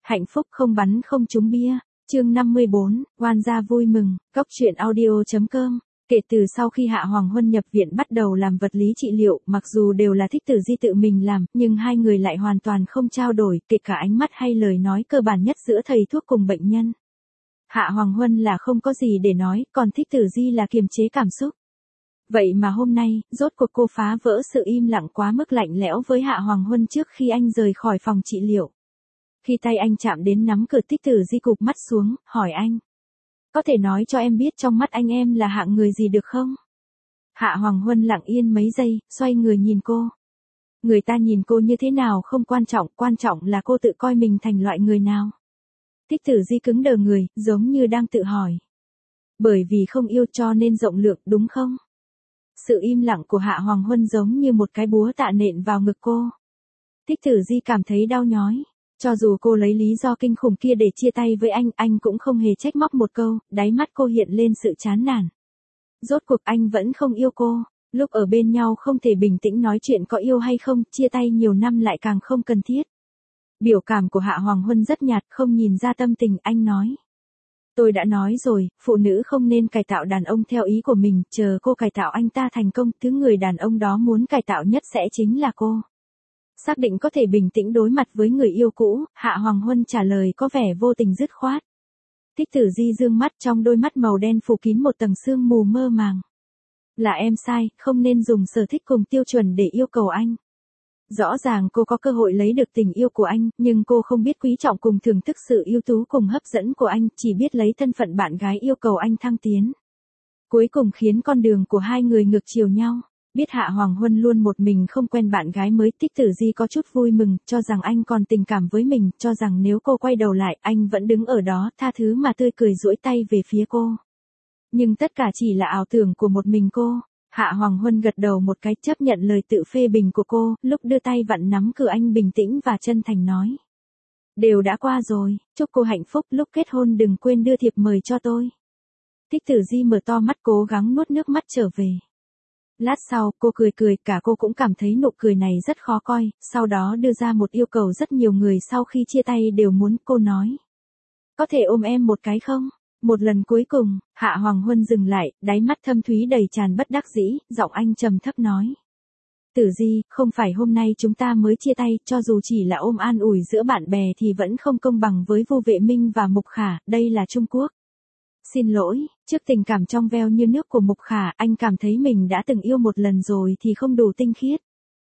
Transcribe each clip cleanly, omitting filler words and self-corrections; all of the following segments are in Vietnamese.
Hạnh phúc không bắn không trúng bia. Chương 54, oan gia vui mừng, Cóc truyện audio.com. Kể từ sau khi Hạ Hoàng Huân nhập viện bắt đầu làm vật lý trị liệu, mặc dù đều là Thích Tử Di tự mình làm, nhưng hai người lại hoàn toàn không trao đổi, kể cả ánh mắt hay lời nói cơ bản nhất giữa thầy thuốc cùng bệnh nhân. Hạ Hoàng Huân là không có gì để nói, còn Thích Tử Di là kiềm chế cảm xúc. Vậy mà hôm nay, rốt cuộc cô phá vỡ sự im lặng quá mức lạnh lẽo với Hạ Hoàng Huân trước khi anh rời khỏi phòng trị liệu. Khi tay anh chạm đến nắm cửa, Thích Tử Di cụp mắt xuống, hỏi anh. Có thể nói cho em biết trong mắt anh em là hạng người gì được không? Hạ Hoàng Huân lặng yên mấy giây, xoay người nhìn cô. Người ta nhìn cô như thế nào không quan trọng là cô tự coi mình thành loại người nào. Thích Tử Di cứng đờ người, giống như đang tự hỏi. Bởi vì không yêu cho nên rộng lượng, đúng không? Sự im lặng của Hạ Hoàng Huân giống như một cái búa tạ nện vào ngực cô. Thích Tử Di cảm thấy đau nhói. Cho dù cô lấy lý do kinh khủng kia để chia tay với anh cũng không hề trách móc một câu, đáy mắt cô hiện lên sự chán nản. Rốt cuộc anh vẫn không yêu cô, lúc ở bên nhau không thể bình tĩnh nói chuyện có yêu hay không, chia tay nhiều năm lại càng không cần thiết. Biểu cảm của Hạ Hoàng Huân rất nhạt, không nhìn ra tâm tình, anh nói. Tôi đã nói rồi, phụ nữ không nên cải tạo đàn ông theo ý của mình, chờ cô cải tạo anh ta thành công, thứ người đàn ông đó muốn cải tạo nhất sẽ chính là cô. Xác định có thể bình tĩnh đối mặt với người yêu cũ, Hạ Hoàng Huân trả lời có vẻ vô tình dứt khoát. Thích Tử Di dương mắt, trong đôi mắt màu đen phủ kín một tầng sương mù mơ màng. Là em sai, không nên dùng sở thích cùng tiêu chuẩn để yêu cầu anh. Rõ ràng cô có cơ hội lấy được tình yêu của anh, nhưng cô không biết quý trọng cùng thưởng thức sự ưu tú cùng hấp dẫn của anh, chỉ biết lấy thân phận bạn gái yêu cầu anh thăng tiến. Cuối cùng khiến con đường của hai người ngược chiều nhau. Biết Hạ Hoàng Huân luôn một mình không quen bạn gái mới, Thích Tử Di có chút vui mừng, cho rằng anh còn tình cảm với mình, cho rằng nếu cô quay đầu lại, anh vẫn đứng ở đó, tha thứ mà tươi cười duỗi tay về phía cô. Nhưng tất cả chỉ là ảo tưởng của một mình cô. Hạ Hoàng Huân gật đầu một cái, chấp nhận lời tự phê bình của cô, lúc đưa tay vặn nắm cửa anh bình tĩnh và chân thành nói. Đều đã qua rồi, chúc cô hạnh phúc, lúc kết hôn đừng quên đưa thiệp mời cho tôi. Thích Tử Di mở to mắt cố gắng nuốt nước mắt trở về. Lát sau, cô cười, cả cô cũng cảm thấy nụ cười này rất khó coi, sau đó đưa ra một yêu cầu rất nhiều người sau khi chia tay đều muốn, cô nói. Có thể ôm em một cái không? Một lần cuối cùng, Hạ Hoàng Huân dừng lại, đáy mắt thâm thúy đầy tràn bất đắc dĩ, giọng anh trầm thấp nói. Tử Di, không phải hôm nay chúng ta mới chia tay, cho dù chỉ là ôm an ủi giữa bạn bè thì vẫn không công bằng với Vu Vệ Minh và Mục Khả, đây là Trung Quốc. Xin lỗi, trước tình cảm trong veo như nước của Mục Khả, anh cảm thấy mình đã từng yêu một lần rồi thì không đủ tinh khiết.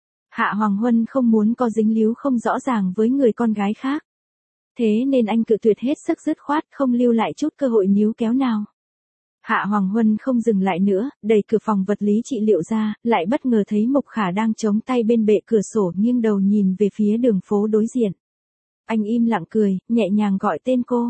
Hạ Hoàng Huân không muốn có dính líu không rõ ràng với người con gái khác. Thế nên anh cự tuyệt hết sức dứt khoát, không lưu lại chút cơ hội níu kéo nào. Hạ Hoàng Huân không dừng lại nữa, đẩy cửa phòng vật lý trị liệu ra, lại bất ngờ thấy Mục Khả đang chống tay bên bệ cửa sổ nghiêng đầu nhìn về phía đường phố đối diện. Anh im lặng cười, nhẹ nhàng gọi tên cô.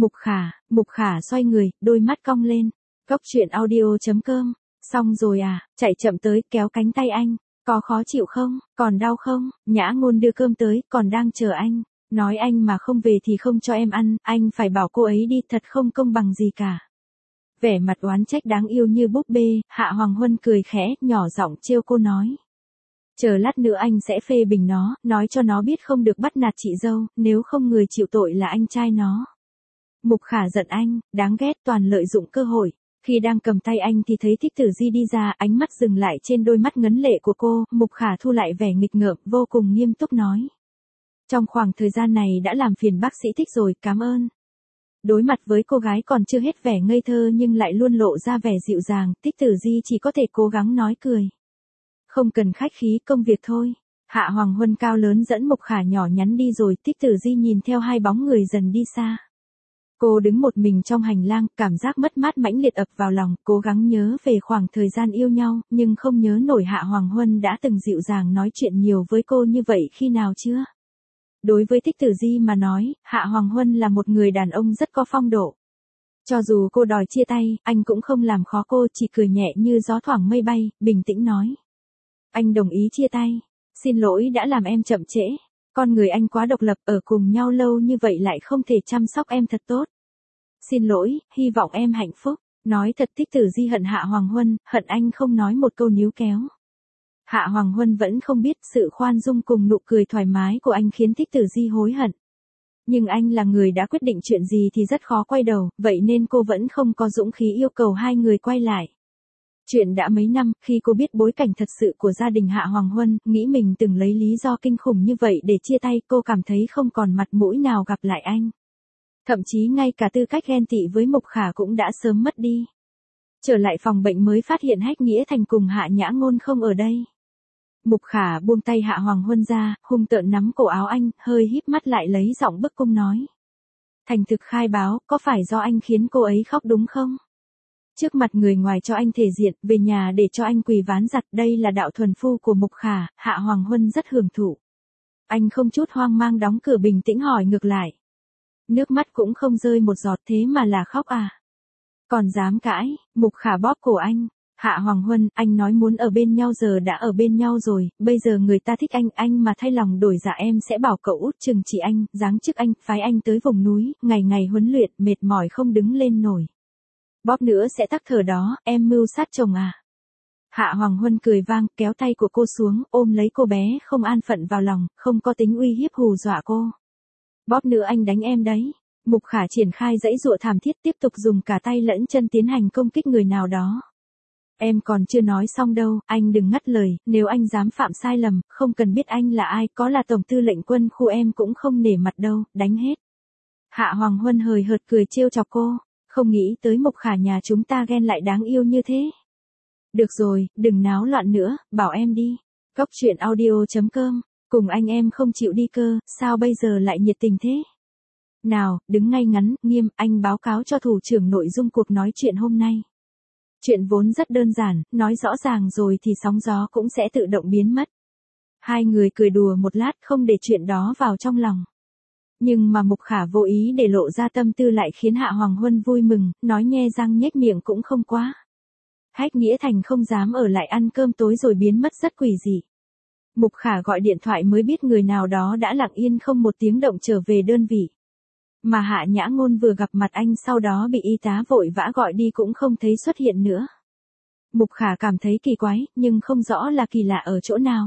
Mục Khả xoay người, đôi mắt cong lên. Cóc truyện audio.com. Xong rồi à, chạy chậm tới, kéo cánh tay anh. Có khó chịu không, còn đau không? Nhã Ngôn đưa cơm tới, còn đang chờ anh. Nói anh mà không về thì không cho em ăn, anh phải bảo cô ấy đi, thật không công bằng gì cả. Vẻ mặt oán trách đáng yêu như búp bê, Hạ Hoàng Huân cười khẽ, nhỏ giọng trêu cô nói. Chờ lát nữa anh sẽ phê bình nó, nói cho nó biết không được bắt nạt chị dâu, nếu không người chịu tội là anh trai nó. Mục Khả giận anh, đáng ghét, toàn lợi dụng cơ hội. Khi đang cầm tay anh thì thấy Thích Tử Di đi ra, ánh mắt dừng lại trên đôi mắt ngấn lệ của cô, Mục Khả thu lại vẻ nghịch ngợm, vô cùng nghiêm túc nói. Trong khoảng thời gian này đã làm phiền bác sĩ Thích rồi, cảm ơn. Đối mặt với cô gái còn chưa hết vẻ ngây thơ nhưng lại luôn lộ ra vẻ dịu dàng, Thích Tử Di chỉ có thể cố gắng nói cười. Không cần khách khí, công việc thôi. Hạ Hoàng Huân cao lớn dẫn Mục Khả nhỏ nhắn đi rồi, Thích Tử Di nhìn theo hai bóng người dần đi xa. Cô đứng một mình trong hành lang, cảm giác mất mát mãnh liệt ập vào lòng, cố gắng nhớ về khoảng thời gian yêu nhau, nhưng không nhớ nổi Hạ Hoàng Huân đã từng dịu dàng nói chuyện nhiều với cô như vậy khi nào chưa. Đối với Thích Tử Di mà nói, Hạ Hoàng Huân là một người đàn ông rất có phong độ. Cho dù cô đòi chia tay, anh cũng không làm khó cô, chỉ cười nhẹ như gió thoảng mây bay, bình tĩnh nói. Anh đồng ý chia tay. Xin lỗi đã làm em chậm trễ. Con người anh quá độc lập, ở cùng nhau lâu như vậy lại không thể chăm sóc em thật tốt. Xin lỗi, hy vọng em hạnh phúc. Nói thật, Thích Tử Di hận Hạ Hoàng Huân, hận anh không nói một câu níu kéo. Hạ Hoàng Huân vẫn không biết sự khoan dung cùng nụ cười thoải mái của anh khiến Thích Tử Di hối hận. Nhưng anh là người đã quyết định chuyện gì thì rất khó quay đầu, vậy nên cô vẫn không có dũng khí yêu cầu hai người quay lại. Chuyện đã mấy năm, khi cô biết bối cảnh thật sự của gia đình Hạ Hoàng Huân, nghĩ mình từng lấy lý do kinh khủng như vậy để chia tay, cô cảm thấy không còn mặt mũi nào gặp lại anh. Thậm chí ngay cả tư cách ghen tị với Mục Khả cũng đã sớm mất đi. Trở lại phòng bệnh mới phát hiện Hách Nghĩa Thành cùng Hạ Nhã Ngôn không ở đây. Mục Khả buông tay Hạ Hoàng Huân ra, hung tợn nắm cổ áo anh, hơi híp mắt lại lấy giọng bức cung nói. Thành thực khai báo, có phải do anh khiến cô ấy khóc đúng không? Trước mặt người ngoài cho anh thể diện, về nhà để cho anh quỳ ván giặt, đây là đạo thuần phu của Mục Khả, Hạ Hoàng Huân rất hưởng thụ. Anh không chút hoang mang đóng cửa bình tĩnh hỏi ngược lại. Nước mắt cũng không rơi một giọt thế mà là khóc à? Còn dám cãi, Mục Khả bóp cổ anh. Hạ Hoàng Huân, anh nói muốn ở bên nhau giờ đã ở bên nhau rồi, bây giờ người ta thích anh mà thay lòng đổi dạ em sẽ bảo cậu út chừng trị anh, giáng chức anh, phái anh tới vùng núi, ngày ngày huấn luyện, mệt mỏi không đứng lên nổi. Bóp nữa sẽ tắc thở đó, em mưu sát chồng à? Hạ Hoàng Huân cười vang, kéo tay của cô xuống, ôm lấy cô bé không an phận vào lòng, không có tính uy hiếp hù dọa cô. Bóp nữa anh đánh em đấy. Mục Khả triển khai dãy dụa thảm thiết tiếp tục dùng cả tay lẫn chân tiến hành công kích người nào đó. Em còn chưa nói xong đâu, anh đừng ngắt lời, nếu anh dám phạm sai lầm, không cần biết anh là ai, có là tổng tư lệnh quân khu em cũng không nể mặt đâu, đánh hết. Hạ Hoàng Huân hời hợt cười trêu chọc cô, không nghĩ tới Mục Khả nhà chúng ta ghen lại đáng yêu như thế. Được rồi, đừng náo loạn nữa, bảo em đi. Cóc truyện audio.com, cùng anh em không chịu đi cơ, sao bây giờ lại nhiệt tình thế? Nào, đứng ngay ngắn, nghiêm, anh báo cáo cho thủ trưởng nội dung cuộc nói chuyện hôm nay. Chuyện vốn rất đơn giản, nói rõ ràng rồi thì sóng gió cũng sẽ tự động biến mất. Hai người cười đùa một lát không để chuyện đó vào trong lòng. Nhưng mà Mục Khả vô ý để lộ ra tâm tư lại khiến Hạ Hoàng Huân vui mừng, nói nhe răng nhếch miệng cũng không quá. Hách Nghĩa Thành không dám ở lại ăn cơm tối rồi biến mất rất quỷ dị. Mục Khả gọi điện thoại mới biết người nào đó đã lặng yên không một tiếng động trở về đơn vị. Mà Hạ Nhã Ngôn vừa gặp mặt anh sau đó bị y tá vội vã gọi đi cũng không thấy xuất hiện nữa. Mục Khả cảm thấy kỳ quái, nhưng không rõ là kỳ lạ ở chỗ nào.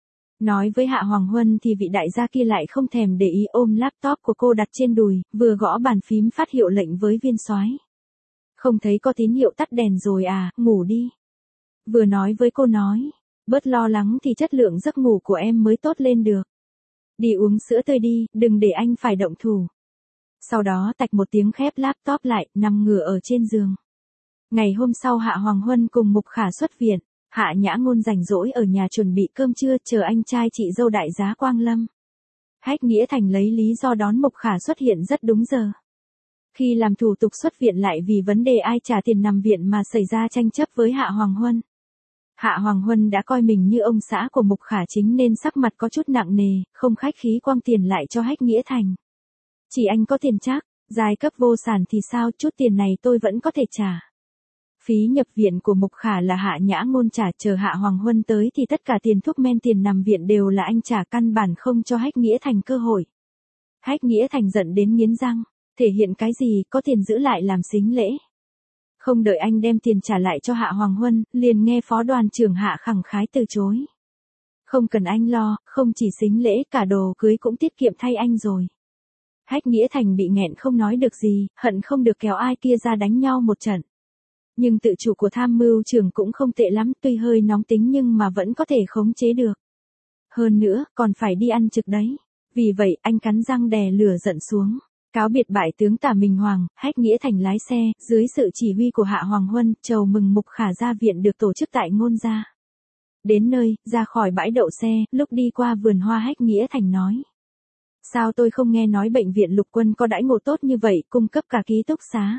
Nói với Hạ Hoàng Huân thì vị đại gia kia lại không thèm để ý ôm laptop của cô đặt trên đùi, vừa gõ bàn phím phát hiệu lệnh với viên soái. Không thấy có tín hiệu tắt đèn rồi à, ngủ đi. Vừa nói với cô nói, bớt lo lắng thì chất lượng giấc ngủ của em mới tốt lên được. Đi uống sữa tươi đi, đừng để anh phải động thủ. Sau đó tạch một tiếng khép laptop lại, nằm ngửa ở trên giường. Ngày hôm sau Hạ Hoàng Huân cùng Mục Khả xuất viện, Hạ Nhã Ngôn rảnh rỗi ở nhà chuẩn bị cơm trưa chờ anh trai chị dâu đại giá Quang Lâm. Hách Nghĩa Thành lấy lý do đón Mục Khả xuất hiện rất đúng giờ. Khi làm thủ tục xuất viện lại vì vấn đề ai trả tiền nằm viện mà xảy ra tranh chấp với Hạ Hoàng Huân. Hạ Hoàng Huân đã coi mình như ông xã của Mục Khả chính nên sắc mặt có chút nặng nề, không khách khí quăng tiền lại cho Hách Nghĩa Thành. Chỉ anh có tiền chắc, giai cấp vô sản thì sao, chút tiền này tôi vẫn có thể trả. Phí nhập viện của Mục Khả là Hạ Nhã Ngôn trả, chờ Hạ Hoàng Huân tới thì tất cả tiền thuốc men tiền nằm viện đều là anh trả, căn bản không cho Hách Nghĩa Thành cơ hội. Hách Nghĩa Thành giận đến nghiến răng, thể hiện cái gì, có tiền giữ lại làm sính lễ. Không đợi anh đem tiền trả lại cho Hạ Hoàng Huân, liền nghe phó đoàn trưởng Hạ khẳng khái từ chối. Không cần anh lo, không chỉ sính lễ, cả đồ cưới cũng tiết kiệm thay anh rồi. Hách Nghĩa Thành bị nghẹn không nói được gì, hận không được kéo ai kia ra đánh nhau một trận. Nhưng tự chủ của tham mưu trưởng cũng không tệ lắm, tuy hơi nóng tính nhưng mà vẫn có thể khống chế được. Hơn nữa, còn phải đi ăn trực đấy. Vì vậy, anh cắn răng đè lửa giận xuống. Cáo biệt bại tướng Tả Minh Hoàng, Hách Nghĩa Thành lái xe, dưới sự chỉ huy của Hạ Hoàng Huân, chầu mừng Mục Khả ra viện được tổ chức tại Ngôn Gia. Đến nơi, ra khỏi bãi đậu xe, lúc đi qua vườn hoa Hách Nghĩa Thành nói. Sao tôi không nghe nói bệnh viện lục quân có đãi ngộ tốt như vậy, cung cấp cả ký túc xá.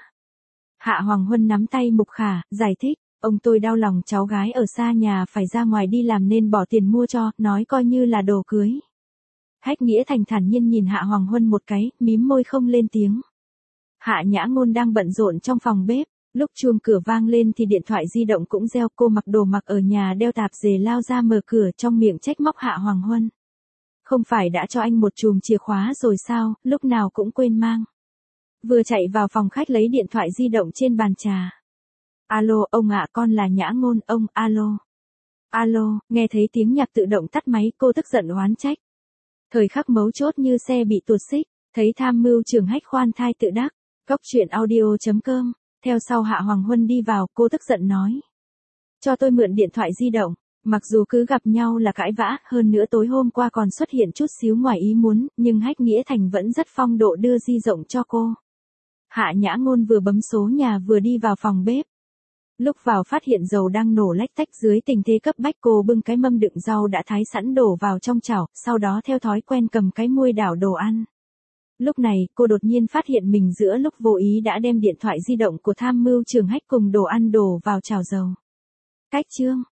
Hạ Hoàng Huân nắm tay Mục Khả, giải thích, ông tôi đau lòng cháu gái ở xa nhà phải ra ngoài đi làm nên bỏ tiền mua cho, nói coi như là đồ cưới. Hách Nghĩa Thành thản nhiên nhìn Hạ Hoàng Huân một cái, mím môi không lên tiếng. Hạ Nhã Ngôn đang bận rộn trong phòng bếp, lúc chuông cửa vang lên thì điện thoại di động cũng reo, cô mặc đồ mặc ở nhà đeo tạp dề lao ra mở cửa trong miệng trách móc Hạ Hoàng Huân. Không phải đã cho anh một chùm chìa khóa rồi sao, lúc nào cũng quên mang. Vừa chạy vào phòng khách lấy điện thoại di động trên bàn trà. Alo, ông ạ, con là Nhã Ngôn, ông, alo. Alo, nghe thấy tiếng nhạc tự động tắt máy, cô tức giận oán trách. Thời khắc mấu chốt như xe bị tuột xích, Thấy tham mưu trưởng Hách khoan thai tự đắc, cóc truyện audio.com, theo sau Hạ Hoàng Huân đi vào, cô tức giận nói. Cho tôi mượn điện thoại di động, mặc dù cứ gặp nhau là cãi vã, hơn nữa tối hôm qua còn xuất hiện chút xíu ngoài ý muốn, nhưng Hách Nghĩa Thành vẫn rất phong độ đưa di động cho cô. Hạ Nhã Ngôn vừa bấm số nhà vừa đi vào phòng bếp. Lúc vào phát hiện dầu đang nổ lách tách, dưới tình thế cấp bách cô bưng cái mâm đựng rau đã thái sẵn đổ vào trong chảo, sau đó theo thói quen cầm cái muôi đảo đồ ăn. Lúc này, cô đột nhiên phát hiện mình giữa lúc vô ý đã đem điện thoại di động của tham mưu trưởng Hách cùng đồ ăn đổ vào chảo dầu. Cách chương